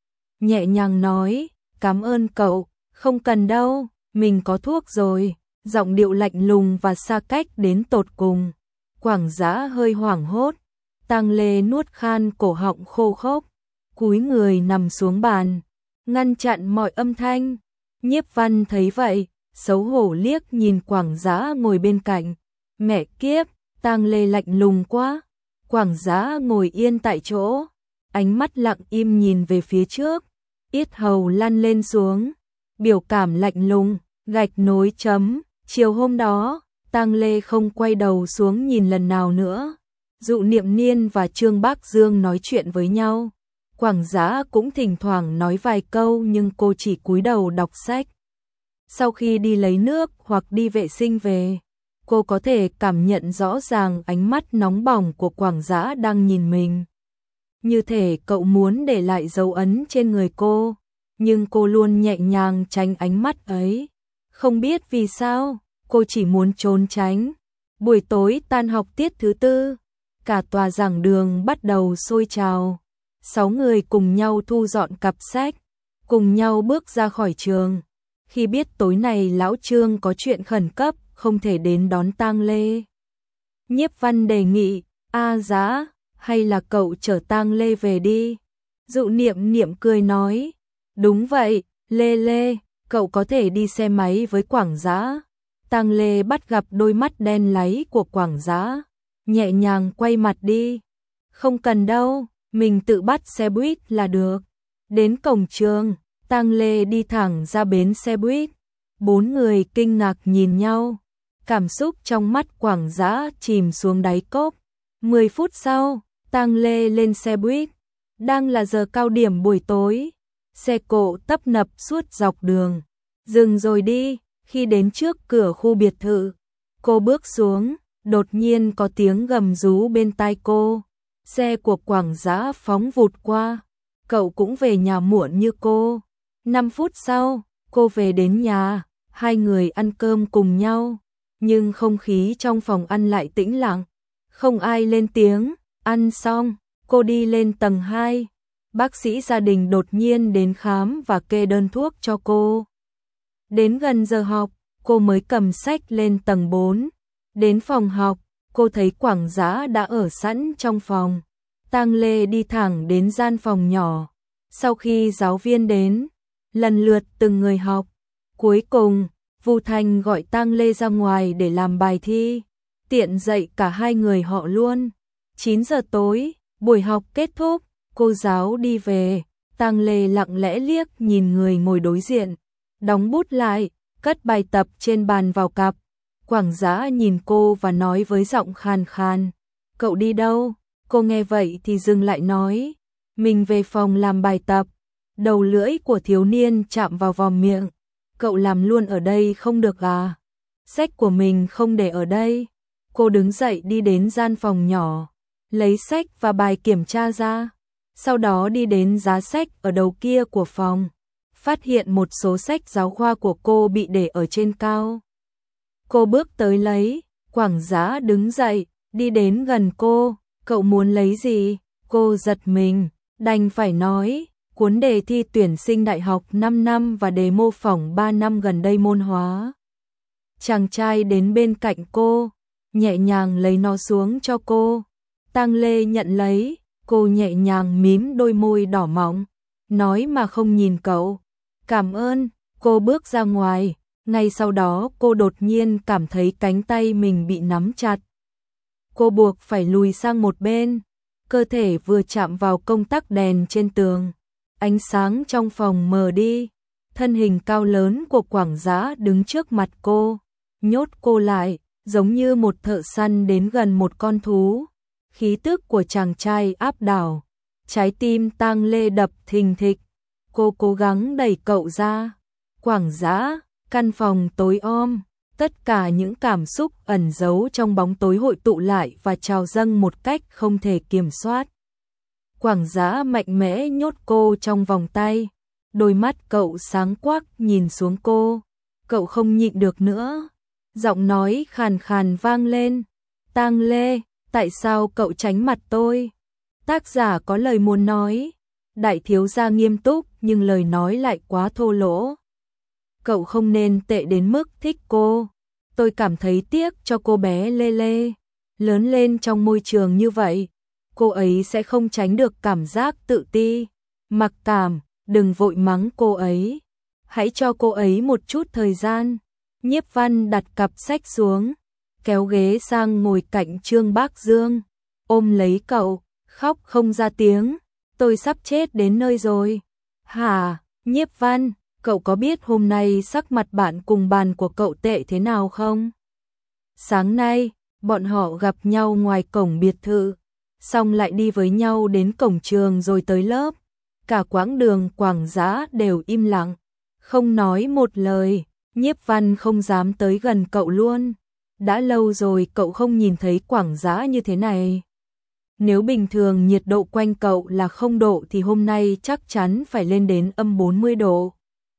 Nhẹ nhàng nói, cảm ơn cậu, không cần đâu, mình có thuốc rồi, giọng điệu lạnh lùng và xa cách đến tột cùng. Quảng Dã hơi hoảng hốt, Tang Lê nuốt khan cổ họng khô khốc, cúi người nằm xuống bàn, ngăn chặn mọi âm thanh. Nhiếp Văn thấy vậy, xấu hổ liếc nhìn Quảng Dã ngồi bên cạnh. Mẹ kiếp, Tang Lê lạnh lùng quá. Quảng Dã ngồi yên tại chỗ, ánh mắt lặng im nhìn về phía trước, yết hầu lăn lên xuống, biểu cảm lạnh lùng, gạch nối chấm. Chiều hôm đó, Tang Lê không quay đầu xuống nhìn lần nào nữa. Dụ Niệm Niên và Trương Bác Dương nói chuyện với nhau. Quảng Dã cũng thỉnh thoảng nói vài câu nhưng cô chỉ cúi đầu đọc sách. Sau khi đi lấy nước hoặc đi vệ sinh về, cô có thể cảm nhận rõ ràng ánh mắt nóng bỏng của Quảng Dã đang nhìn mình. Như thể cậu muốn để lại dấu ấn trên người cô, nhưng cô luôn nhẹ nhàng tránh ánh mắt ấy. Không biết vì sao, cô chỉ muốn trốn tránh. Buổi tối tan học tiết thứ 4, cả tòa giảng đường bắt đầu sôi trào. 6 người cùng nhau thu dọn cặp sách, cùng nhau bước ra khỏi trường. Khi biết tối nay lão Trương có chuyện khẩn cấp, không thể đến đón Tang Lê. Nhiếp Văn đề nghị, a Dã, hay là cậu chở Tang Lê về đi. Dụ Niệm Niệm cười nói, đúng vậy, Lê, cậu có thể đi xe máy với Quảng Dã. Tang Lê bắt gặp đôi mắt đen láy của Quảng Dã, nhẹ nhàng quay mặt đi. Không cần đâu, mình tự bắt xe buýt là được. Đến cổng trường, Tang Lê đi thẳng ra bến xe buýt. 4 người kinh ngạc nhìn nhau. Cảm xúc trong mắt Quảng Dã chìm xuống đáy cốc. 10 phút sau, Tang Lê lên xe buýt. Đang là giờ cao điểm buổi tối. Xe cộ tấp nập suốt dọc đường. Dừng rồi đi. Khi đến trước cửa khu biệt thự, cô bước xuống, đột nhiên có tiếng gầm rú bên tai cô. Xe của Quảng Dã phóng vụt qua. Cậu cũng về nhà muộn như cô. 5 phút sau, cô về đến nhà, 2 người ăn cơm cùng nhau. Nhưng không khí trong phòng ăn lại tĩnh lặng. Không ai lên tiếng, ăn xong, cô đi lên tầng 2. bác sĩ gia đình đột nhiên đến khám và kê đơn thuốc cho cô. Đến gần giờ học, cô mới cầm sách lên tầng 4. Đến phòng học, cô thấy Quảng Dã đã ở sẵn trong phòng. Tang Lê đi thẳng đến gian phòng nhỏ. Sau khi giáo viên đến, lần lượt từng người học. Cuối cùng, Vu Thanh gọi Tang Lê ra ngoài để làm bài thi, tiện dạy cả hai người họ luôn. 9 giờ tối, buổi học kết thúc, cô giáo đi về, Tang Lê lặng lẽ liếc nhìn người ngồi đối diện, đóng bút lại, cất bài tập trên bàn vào cặp. Quảng Dã nhìn cô và nói với giọng khàn khàn, cậu đi đâu? Cô nghe vậy thì dừng lại nói, mình về phòng làm bài tập. Đầu lưỡi của thiếu niên chạm vào vòm miệng, cậu làm luôn ở đây không được à? Sách của mình không để ở đây. Cô đứng dậy đi đến gian phòng nhỏ, lấy sách và bài kiểm tra ra, sau đó đi đến giá sách ở đầu kia của phòng, phát hiện một số sách giáo khoa của cô bị để ở trên cao. Cô bước tới lấy, Quảng Dã đứng dậy, đi đến gần cô, cậu muốn lấy gì? Cô giật mình, đành phải nói, cuốn đề thi tuyển sinh đại học 5 năm và đề mô phỏng 3 năm gần đây môn hóa. Chàng trai đến bên cạnh cô, nhẹ nhàng lấy nó xuống cho cô. Tang Lê nhận lấy, cô nhẹ nhàng mím đôi môi đỏ mọng, nói mà không nhìn cậu. Cảm ơn, cô bước ra ngoài, ngay sau đó cô đột nhiên cảm thấy cánh tay mình bị nắm chặt. Cô buộc phải lùi sang một bên, cơ thể vừa chạm vào công tắc đèn trên tường. Ánh sáng trong phòng mờ đi, thân hình cao lớn của Quảng Dã đứng trước mặt cô, nhốt cô lại, giống như một thợ săn đến gần một con thú. Khí tức của chàng trai áp đảo, trái tim Tang Lê đập thình thịch. Cô cố gắng đẩy cậu ra. Quảng Dã, căn phòng tối om, tất cả những cảm xúc ẩn giấu trong bóng tối hội tụ lại và trào dâng một cách không thể kiểm soát. Quảng Dã mạnh mẽ nhốt cô trong vòng tay, đôi mắt cậu sáng quắc nhìn xuống cô, cậu không nhịn được nữa. Giọng nói khàn khàn vang lên, Tang Lê, tại sao cậu tránh mặt tôi? Tác giả có lời muốn nói, đại thiếu gia nghiêm túc nhưng lời nói lại quá thô lỗ. Cậu không nên tệ đến mức thích cô, tôi cảm thấy tiếc cho cô bé Lê Lê, lớn lên trong môi trường như vậy. Cô ấy sẽ không tránh được cảm giác tự ti, mặc cảm, đừng vội mắng cô ấy. Hãy cho cô ấy một chút thời gian. Nhiếp Văn đặt cặp sách xuống, kéo ghế sang ngồi cạnh Trương Bác Dương, ôm lấy cậu, khóc không ra tiếng. Tôi sắp chết đến nơi rồi. Hả, Nhiếp Văn, cậu có biết hôm nay sắc mặt bạn cùng bàn của cậu tệ thế nào không? Sáng nay, bọn họ gặp nhau ngoài cổng biệt thự, xong lại đi với nhau đến cổng trường rồi tới lớp. Cả quãng đường Quảng Dã đều im lặng, không nói một lời. Nhiếp Văn không dám tới gần cậu luôn. Đã lâu rồi cậu không nhìn thấy Quảng Dã như thế này. Nếu bình thường nhiệt độ quanh cậu là 0 độ thì hôm nay chắc chắn phải lên đến âm 40 độ.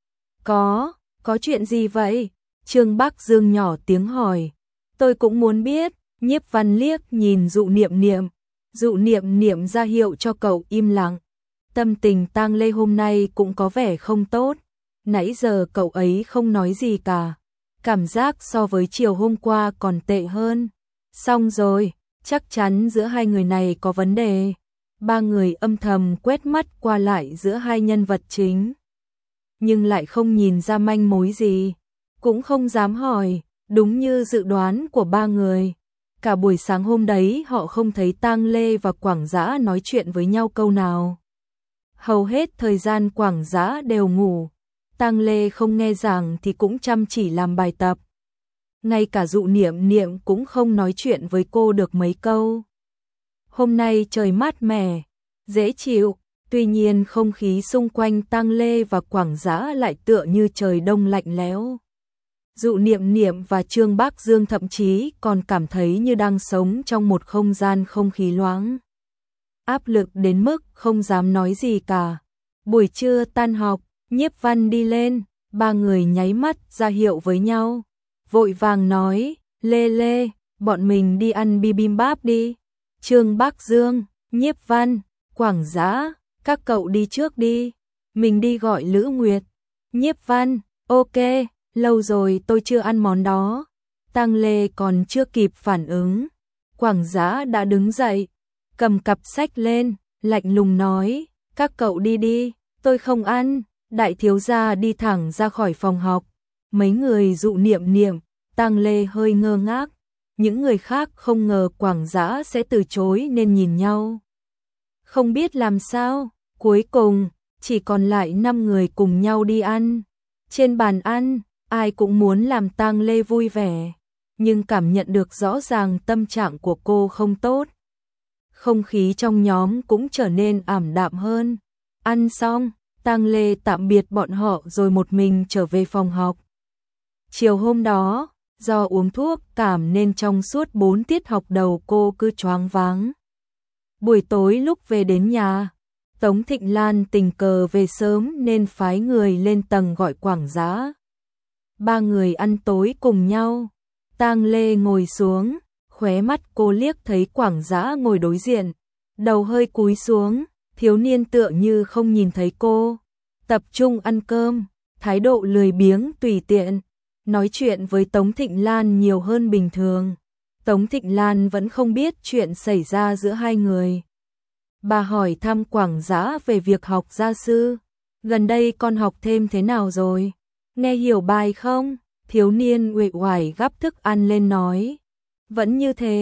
Có chuyện gì vậy? Trương Bác Dương nhỏ tiếng hỏi. Tôi cũng muốn biết. Nhiếp Văn liếc nhìn Dụ Niệm Niệm. Dụ Niệm Niệm ra hiệu cho cậu im lặng. Tâm tình Tang Lê hôm nay cũng có vẻ không tốt. Nãy giờ cậu ấy không nói gì cả. Cảm giác so với chiều hôm qua còn tệ hơn. Xong rồi, chắc chắn giữa hai người này có vấn đề. Ba người âm thầm quét mắt qua lại giữa hai nhân vật chính, nhưng lại không nhìn ra manh mối gì, cũng không dám hỏi. Đúng như dự đoán của ba người, cả buổi sáng hôm đấy họ không thấy Tang Lê và Quảng Dã nói chuyện với nhau câu nào. Hầu hết thời gian Quảng Dã đều ngủ, Tang Lê không nghe giảng thì cũng chăm chỉ làm bài tập. Ngay cả Dụ Niệm Niệm cũng không nói chuyện với cô được mấy câu. Hôm nay trời mát mẻ, dễ chịu, tuy nhiên không khí xung quanh Tang Lê và Quảng Dã lại tựa như trời đông lạnh lẽo. Dụ Niệm Niệm và Trương Bác Dương thậm chí còn cảm thấy như đang sống trong một không gian không khí loãng. Áp lực đến mức không dám nói gì cả. Buổi trưa tan học, Nhiếp Văn đi lên, ba người nháy mắt ra hiệu với nhau. Vội vàng nói, Lê Lê, bọn mình đi ăn bibimbap đi. Trương Bác Dương, Nhiếp Văn, Quảng Dã, các cậu đi trước đi, mình đi gọi Lữ Nguyệt. Nhiếp Văn, ok, lâu rồi tôi chưa ăn món đó. Tang Lê còn chưa kịp phản ứng, Quảng Giá đã đứng dậy, cầm cặp sách lên, lạnh lùng nói, các cậu đi đi, tôi không ăn. Đại thiếu gia đi thẳng ra khỏi phòng học, mấy người dụ Niệm Niệm, Tang Lê hơi ngơ ngác, những người khác không ngờ Quảng Giá sẽ từ chối nên nhìn nhau. Không biết làm sao, cuối cùng, chỉ còn lại 5 người cùng nhau đi ăn. Trên bàn ăn, ai cũng muốn làm Tang Lê vui vẻ, nhưng cảm nhận được rõ ràng tâm trạng của cô không tốt. Không khí trong nhóm cũng trở nên ảm đạm hơn. Ăn xong, Tang Lê tạm biệt bọn họ rồi một mình trở về phòng học. Chiều hôm đó, do uống thuốc cảm nên trong suốt 4 tiết học đầu cô cứ choáng váng. Buổi tối lúc về đến nhà, Tống Thịnh Lan tình cờ về sớm nên phái người lên tầng gọi Quảng Giá. 3 người ăn tối cùng nhau. Tang Lê ngồi xuống, khóe mắt cô liếc thấy Quảng Giá ngồi đối diện, đầu hơi cúi xuống, thiếu niên tựa như không nhìn thấy cô, tập trung ăn cơm, thái độ lười biếng tùy tiện, nói chuyện với Tống Thịnh Lan nhiều hơn bình thường. Tống Thịnh Lan vẫn không biết chuyện xảy ra giữa hai người. Bà hỏi thăm Quảng Giá về việc học gia sư, gần đây con học thêm thế nào rồi? Nghe hiểu bài không? Thiếu niên uể oải gắp thức ăn lên nói. Vẫn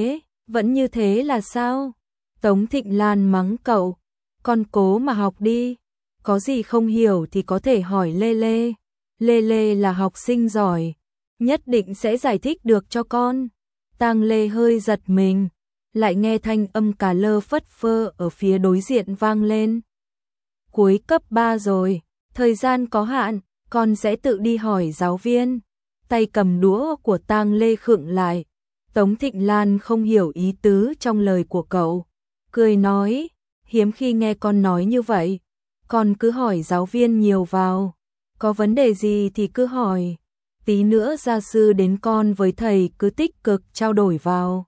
như thế là sao? Tống Thịnh Lan mắng cậu, con cố mà học đi, có gì không hiểu thì có thể hỏi Lê Lê. Lê Lê là học sinh giỏi, nhất định sẽ giải thích được cho con. Tang Lê hơi giật mình, lại nghe thanh âm cà lơ phất phơ ở phía đối diện vang lên. Cuối cấp 3 rồi, thời gian có hạn, con sẽ tự đi hỏi giáo viên. Tay cầm đũa của Tang Lê khựng lại. Tống Thịnh Lan không hiểu ý tứ trong lời của cậu, cười nói, hiếm khi nghe con nói như vậy, con cứ hỏi giáo viên nhiều vào, có vấn đề gì thì cứ hỏi, tí nữa gia sư đến con với thầy cứ tích cực trao đổi vào.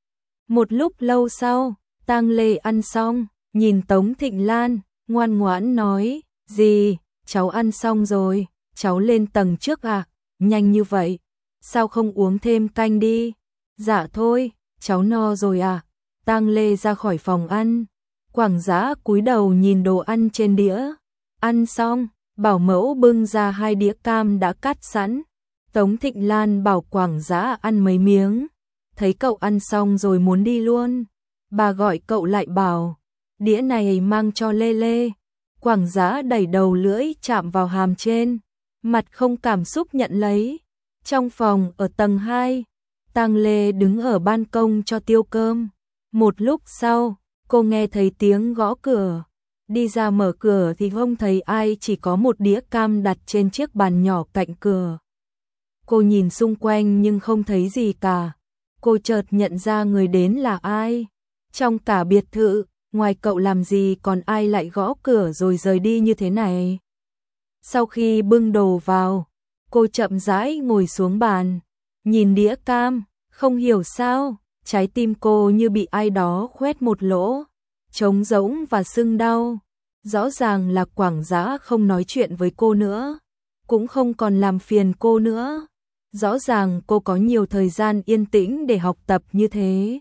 Một lúc lâu sau, Tang Lê ăn xong, nhìn Tống Thịnh Lan, ngoan ngoãn nói, gì, cháu ăn xong rồi, cháu lên tầng trước à, nhanh như vậy, sao không uống thêm canh đi? Dạ thôi, cháu no rồi à. Tang Lê ra khỏi phòng ăn. Quảng Giá cúi đầu nhìn đồ ăn trên đĩa. Ăn xong, bảo mẫu bưng ra 2 đĩa cam đã cắt sẵn. Tống Thịnh Lan bảo Quảng Giá ăn mấy miếng. Thấy cậu ăn xong rồi muốn đi luôn. Bà gọi cậu lại bảo, đĩa này mang cho Lê Lê. Quảng Giá đẩy đầu lưỡi chạm vào hàm trên, mặt không cảm xúc nhận lấy. Trong phòng ở tầng 2, Tang Lê đứng ở ban công cho tiêu cơm. Một lúc sau, cô nghe thấy tiếng gõ cửa. Đi ra mở cửa thì không thấy ai, chỉ có một đĩa cam đặt trên chiếc bàn nhỏ cạnh cửa. Cô nhìn xung quanh nhưng không thấy gì cả. Cô chợt nhận ra người đến là ai. Trong cả biệt thự, ngoài cậu làm gì còn ai lại gõ cửa rồi rời đi như thế này. Sau khi bưng đồ vào, cô chậm rãi ngồi xuống bàn, nhìn đĩa cam, không hiểu sao, trái tim cô như bị ai đó khoét một lỗ, trống rỗng và sưng đau. Rõ ràng là Quảng Giá không nói chuyện với cô nữa, cũng không còn làm phiền cô nữa. Rõ ràng cô có nhiều thời gian yên tĩnh để học tập như thế.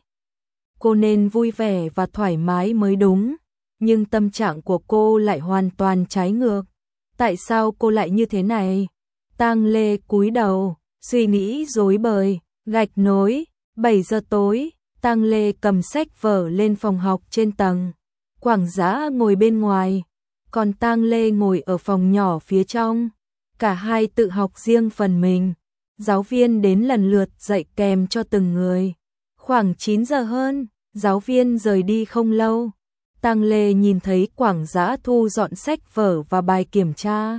Cô nên vui vẻ và thoải mái mới đúng, nhưng tâm trạng của cô lại hoàn toàn trái ngược. Tại sao cô lại như thế này? Tang Lê cúi đầu, suy nghĩ rối bời, gạch nối. 7 giờ tối, Tang Lê cầm sách vở lên phòng học trên tầng. Quảng Giá ngồi bên ngoài, còn Tang Lê ngồi ở phòng nhỏ phía trong. Cả hai tự học riêng phần mình. Giáo viên đến lần lượt dạy kèm cho từng người. Khoảng 9 giờ hơn, giáo viên rời đi không lâu. Tang Lê nhìn thấy Quảng Giá thu dọn sách vở và bài kiểm tra.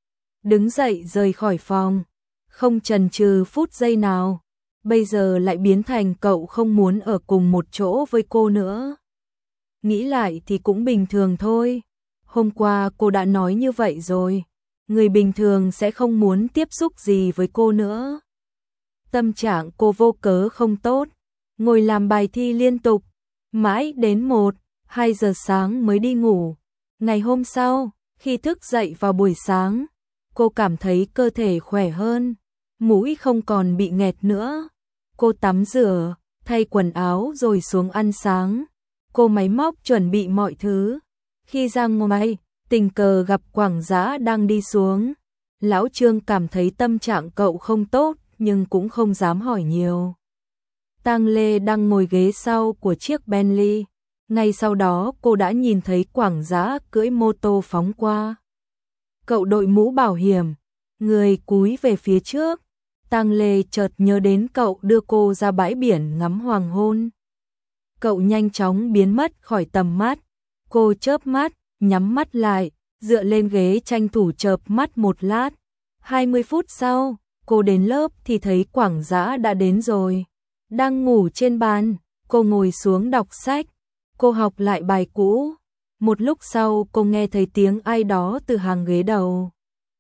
Đứng dậy rời khỏi phòng, không chần chừ phút giây nào. Bây giờ lại biến thành cậu không muốn ở cùng một chỗ với cô nữa. Nghĩ lại thì cũng bình thường thôi. Hôm qua cô đã nói như vậy rồi. Người bình thường sẽ không muốn tiếp xúc gì với cô nữa. Tâm trạng cô vô cớ không tốt, ngồi làm bài thi liên tục, mãi đến 1, 2 giờ sáng mới đi ngủ. Ngày hôm sau, khi thức dậy vào buổi sáng, cô cảm thấy cơ thể khỏe hơn, mũi không còn bị nghẹt nữa. Cô tắm rửa, thay quần áo rồi xuống ăn sáng. Cô máy móc chuẩn bị mọi thứ. Khi ra ngoài, tình cờ gặp Quảng Dã đang đi xuống. Lão Trương cảm thấy tâm trạng cậu không tốt nhưng cũng không dám hỏi nhiều. Tang Lê đang ngồi ghế sau của chiếc Bentley. Ngay sau đó cô đã nhìn thấy Quảng Dã cưỡi mô tô phóng qua. Cậu đội mũ bảo hiểm, người cúi về phía trước. Tang Lê chợt nhớ đến cậu đưa cô ra bãi biển ngắm hoàng hôn. Cậu nhanh chóng biến mất khỏi tầm mắt. Cô chớp mắt, nhắm mắt lại, dựa lên ghế tranh thủ chợp mắt một lát. 20 phút sau, cô đến lớp thì thấy Quảng Dã đã đến rồi. Đang ngủ trên bàn, cô ngồi xuống đọc sách. Cô học lại bài cũ. Một lúc sau cô nghe thấy tiếng ai đó từ hàng ghế đầu.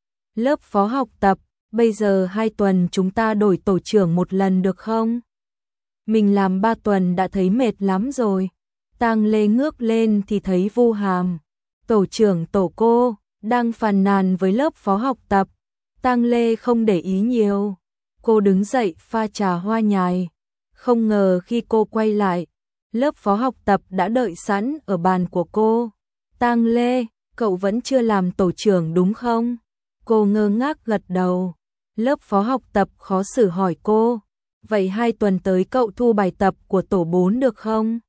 Lớp phó học tập, bây giờ 2 tuần chúng ta đổi tổ trưởng một lần được không? Mình làm 3 tuần đã thấy mệt lắm rồi. Tang Lê ngước lên thì thấy Vu Hàm, tổ trưởng tổ cô, đang phàn nàn với lớp phó học tập. Tang Lê không để ý nhiều. Cô đứng dậy pha trà hoa nhài. Không ngờ khi cô quay lại, lớp phó học tập đã đợi sẵn ở bàn của cô. Tang Lê, cậu vẫn chưa làm tổ trưởng đúng không? Cô ngơ ngác gật đầu. Lớp phó học tập khó xử hỏi cô, vậy 2 tuần tới cậu thu bài tập của tổ 4 được không?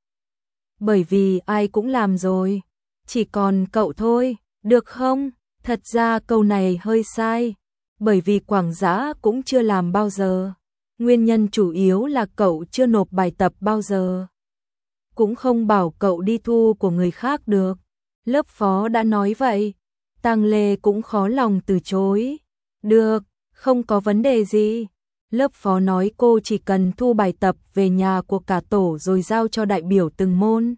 Bởi vì ai cũng làm rồi, chỉ còn cậu thôi, được không? Thật ra câu này hơi sai, bởi vì Quảng Dã cũng chưa làm bao giờ. Nguyên nhân chủ yếu là cậu chưa nộp bài tập bao giờ. Cũng không bảo cậu đi thu của người khác được. Lớp phó đã nói vậy. Tang Lê cũng khó lòng từ chối. Được, không có vấn đề gì. Lớp phó nói cô chỉ cần thu bài tập về nhà của cả tổ rồi giao cho đại biểu từng môn.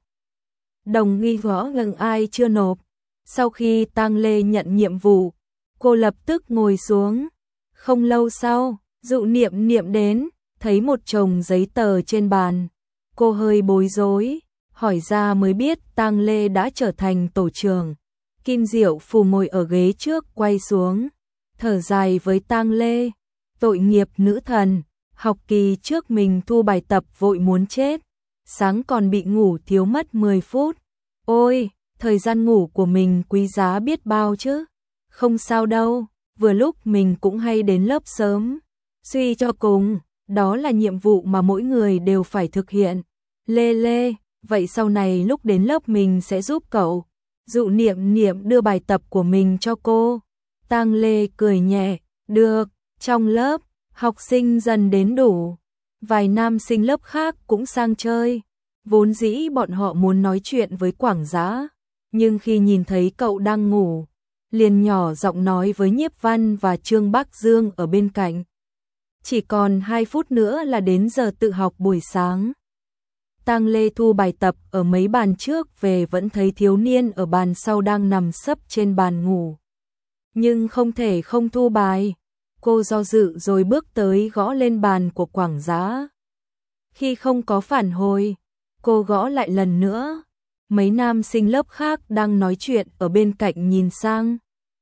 Đồng nghi gõ ngừng ai chưa nộp. Sau khi Tang Lê nhận nhiệm vụ, cô lập tức ngồi xuống. Không lâu sau, Dụ Niệm Niệm đến, thấy một chồng giấy tờ trên bàn. Cô hơi bối rối, hỏi ra mới biết Tang Lê đã trở thành tổ trưởng. Kim Diệu Phù ngồi ở ghế trước quay xuống, thở dài với Tang Lê. Tội nghiệp nữ thần, học kỳ trước mình thu bài tập vội muốn chết. Sáng còn bị ngủ thiếu mất 10 phút. Ôi, thời gian ngủ của mình quý giá biết bao chứ. Không sao đâu, vừa lúc mình cũng hay đến lớp sớm. Suy cho cùng, đó là nhiệm vụ mà mỗi người đều phải thực hiện. Lê Lê, vậy sau này lúc đến lớp mình sẽ giúp cậu. Dụ Niệm Niệm đưa bài tập của mình cho cô. Tang Lê cười nhẹ, được. Trong lớp, học sinh dần đến đủ. Vài nam sinh lớp khác cũng sang chơi. Vốn dĩ bọn họ muốn nói chuyện với Quảng Dã, nhưng khi nhìn thấy cậu đang ngủ, liền nhỏ giọng nói với Nhiếp Văn và Trương Bắc Dương ở bên cạnh. Chỉ còn 2 phút nữa là đến giờ tự học buổi sáng. Tang Lê thu bài tập ở mấy bàn trước về vẫn thấy thiếu niên ở bàn sau đang nằm sấp trên bàn ngủ. Nhưng không thể không thu bài. Cô do dự rồi bước tới gõ lên bàn của Quảng Dã. Khi không có phản hồi, cô gõ lại lần nữa. Mấy nam sinh lớp khác đang nói chuyện ở bên cạnh nhìn sang.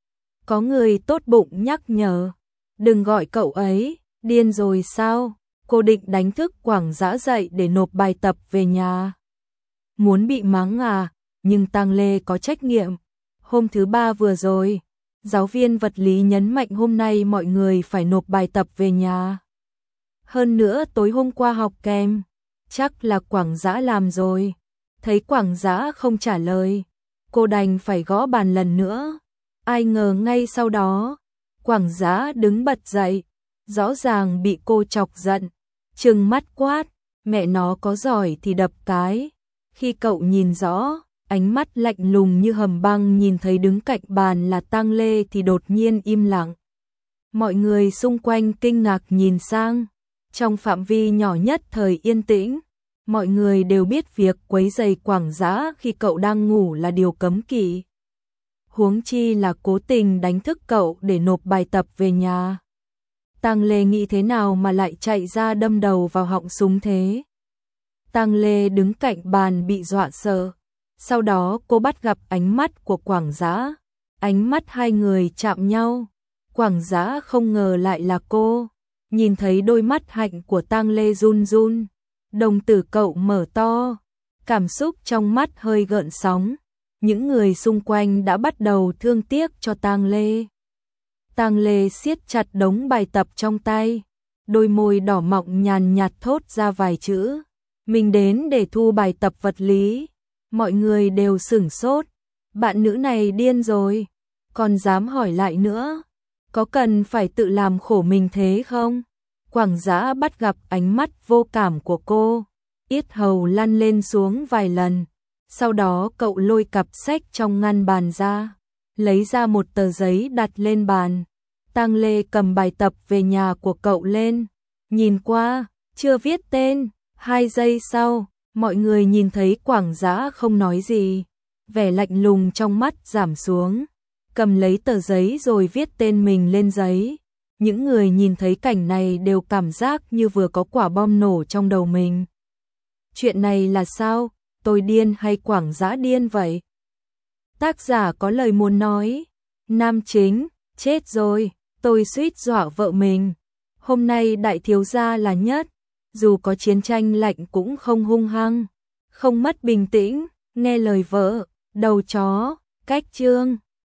Có người tốt bụng nhắc nhở, đừng gọi cậu ấy, điên rồi sao? Cô định đánh thức Quảng Dã dậy để nộp bài tập về nhà. Muốn bị mắng à? Nhưng Tang Lê có trách nhiệm. Hôm thứ 3 vừa rồi, giáo viên vật lý nhấn mạnh hôm nay mọi người phải nộp bài tập về nhà. Hơn nữa tối hôm qua học kèm, chắc là Quảng Dã làm rồi. Thấy Quảng Dã không trả lời, cô đành phải gõ bàn lần nữa. Ai ngờ ngay sau đó, Quảng Dã đứng bật dậy, rõ ràng bị cô chọc giận, trừng mắt quát, mẹ nó có giỏi thì đập cái. Khi cậu nhìn rõ, ánh mắt lạnh lùng như hầm băng nhìn thấy đứng cạnh bàn là Tang Lê thì đột nhiên im lặng. Mọi người xung quanh kinh ngạc nhìn sang, trong phạm vi nhỏ nhất thời yên tĩnh. Mọi người đều biết việc quấy rầy Quảng Dã khi cậu đang ngủ là điều cấm kỵ. Huống chi là cố tình đánh thức cậu để nộp bài tập về nhà. Tang Lê nghĩ thế nào mà lại chạy ra đâm đầu vào họng súng thế. Tang Lê đứng cạnh bàn bị dọa sợ. Sau đó cô bắt gặp ánh mắt của Quảng Dã. Ánh mắt hai người chạm nhau. Quảng Dã không ngờ lại là cô. Nhìn thấy đôi mắt hạnh của Tang Lê run run. Đồng tử cậu mở to. Cảm xúc trong mắt hơi gợn sóng. Những người xung quanh đã bắt đầu thương tiếc cho Tang Lê. Tang Lê siết chặt đống bài tập trong tay. Đôi môi đỏ mọng nhàn nhạt thốt ra vài chữ. Mình đến để thu bài tập vật lý. Mọi người đều sửng sốt. Bạn nữ này điên rồi. Còn dám hỏi lại nữa. Có cần phải tự làm khổ mình thế không? Quảng Dã bắt gặp ánh mắt vô cảm của cô. Yết hầu lăn lên xuống vài lần. Sau đó cậu lôi cặp sách trong ngăn bàn ra. Lấy ra một tờ giấy đặt lên bàn. Tang Lê cầm bài tập về nhà của cậu lên. Nhìn qua, chưa viết tên. 2 giây sau, mọi người nhìn thấy Quảng Dã không nói gì. Vẻ lạnh lùng trong mắt giảm xuống. Cầm lấy tờ giấy rồi viết tên mình lên giấy. Những người nhìn thấy cảnh này đều cảm giác như vừa có quả bom nổ trong đầu mình. Chuyện này là sao? Tôi điên hay Quảng Dã điên vậy? Tác giả có lời muốn nói. Nam chính, chết rồi, tôi suýt dọa vợ mình. Hôm nay đại thiếu gia là nhất. Dù có chiến tranh lạnh cũng không hung hăng. Không mất bình tĩnh, nghe lời vợ, đầu chó, cách chương.